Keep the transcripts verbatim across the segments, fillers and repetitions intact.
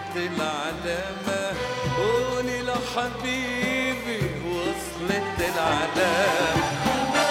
العلامة، قولي لحبيبي وصلت العلامة.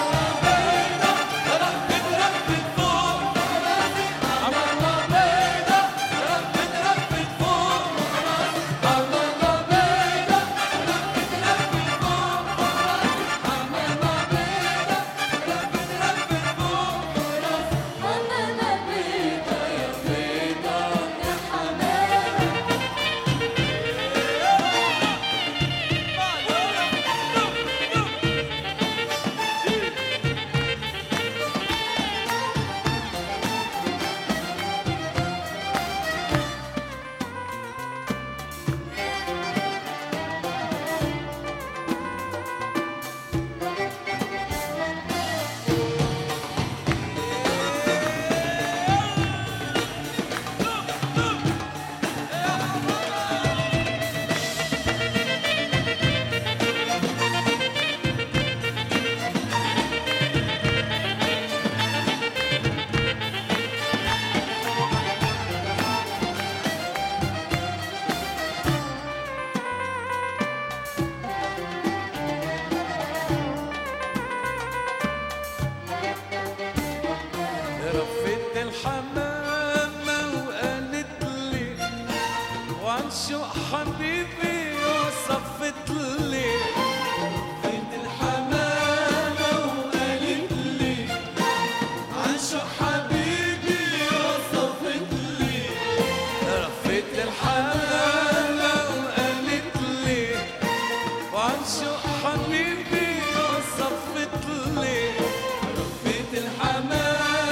رفت الحمامة وقالت لي وعن شوق حبيبي وصفت لي. رفت الحمامة وقالت لي عن شوق حبيبي وصفت لي. رفت الحمامة وقالت لي وعن شوق حبيبي وصفت لي. رفت الحمامة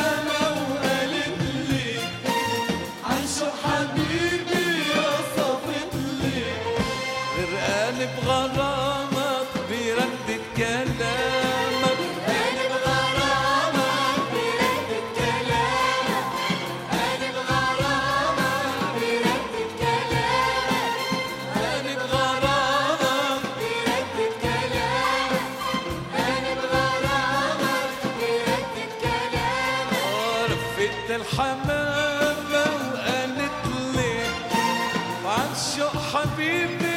بغرامك بردد كلامك، أنا بغرامك بردد كلامك، أنا بغرامك بردد كلامك، أنا بغرامك بردد كلامك، أنا بغرامك بردد كلامك. رفت الحمامة وقالت لي وعن شوق حبيبي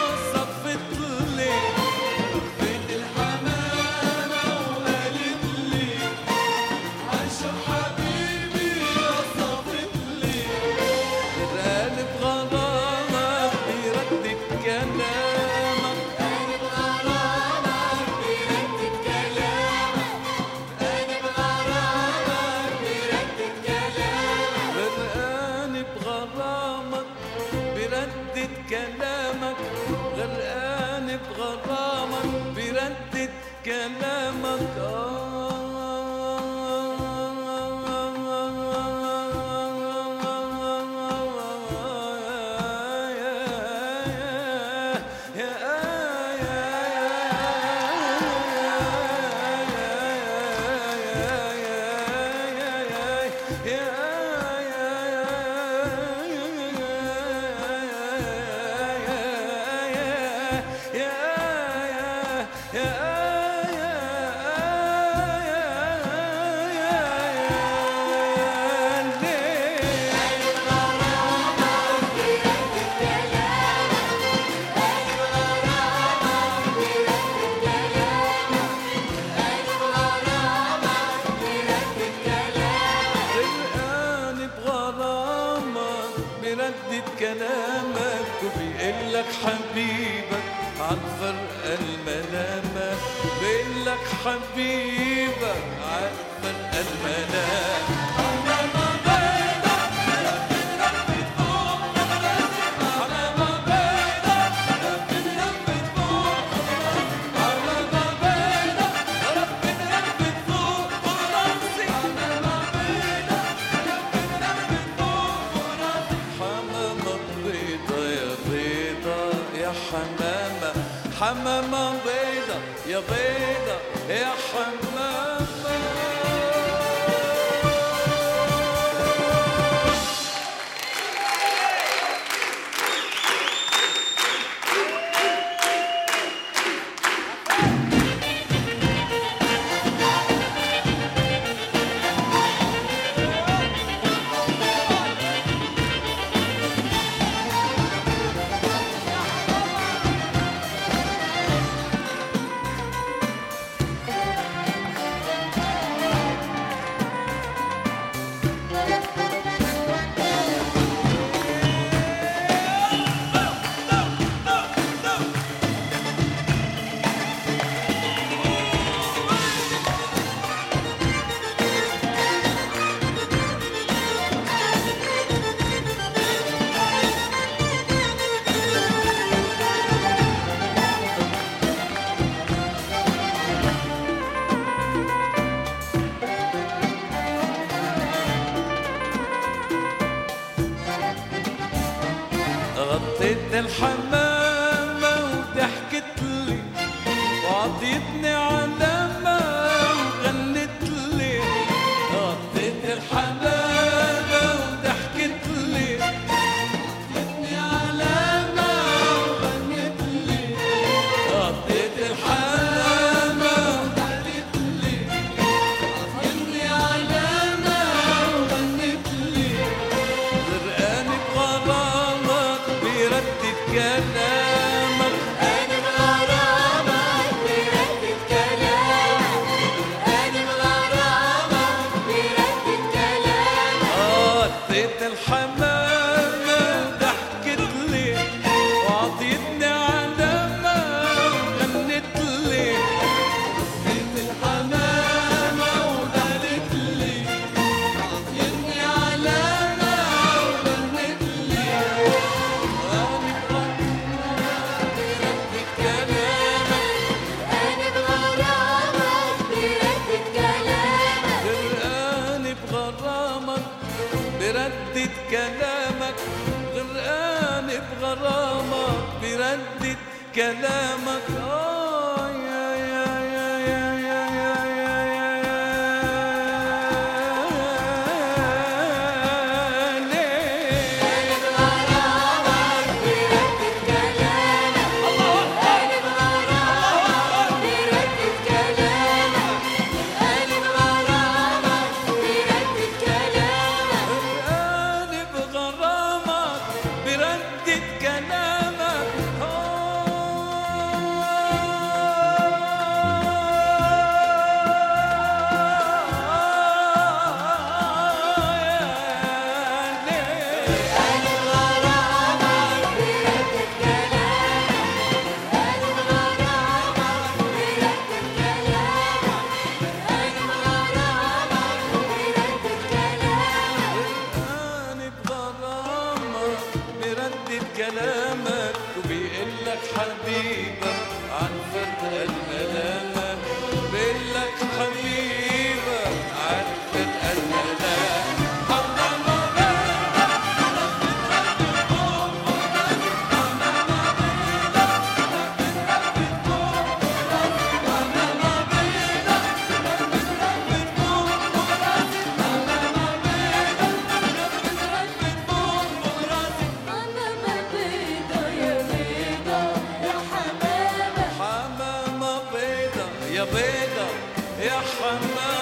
كلامك، غرقان بغرامك بردد كلامك. بردد كلامك وبيقلك حبيبك عالفرقة الملامة، بيقلك حبيبك عالفرقة الملامة. حمامة حمامة بيضة يا بيضة يا حمامة. غطيت الحمامة وضحكت لي وعطيتني علامة وغنت لي. غطيت الحمامة وضحكت لي وعطيتني علامة وغنت لي. غطيت الحمامة وضحكت لي وعطيتني علامة وغنت لي. غرقانة بغرامك بردة كلامك. أنا بغرامك بردة كلامك. أنا بغرامك بردة كلامك. غطيت الحمامة وضحكت لي وعطيتني علامة وغنت لي. غطيت الحمامة وضحكت لي وعطيتني علامة وغنت لي. أنا بغرامك بردة كلامك. غرقانة بغرامك بردة كلامك. غرقانة بغرامك بردة كلامك. آه يا يا يا يا يا يا يا يا ليه. أنا بغرامك بردة كلامك. أنا بغرامك بردة كلامك. أنا بغرامك بردة كلامك. غرقانة بغرامك بردة كلامك. أنا بغرامك بردة كلامك. أنا بغرامك بردة كلامك. أنا بغرامك بردة كلامك. غرقانة بغرامك بردة كلامك. وبيقلك حبيبك عن فرق الملامة. بيقلك حبيبك عن فرق الملامة. حمامة بيضة يا بيضة يا حمامة. حمامة بيضة يا بيضة يا حمامة.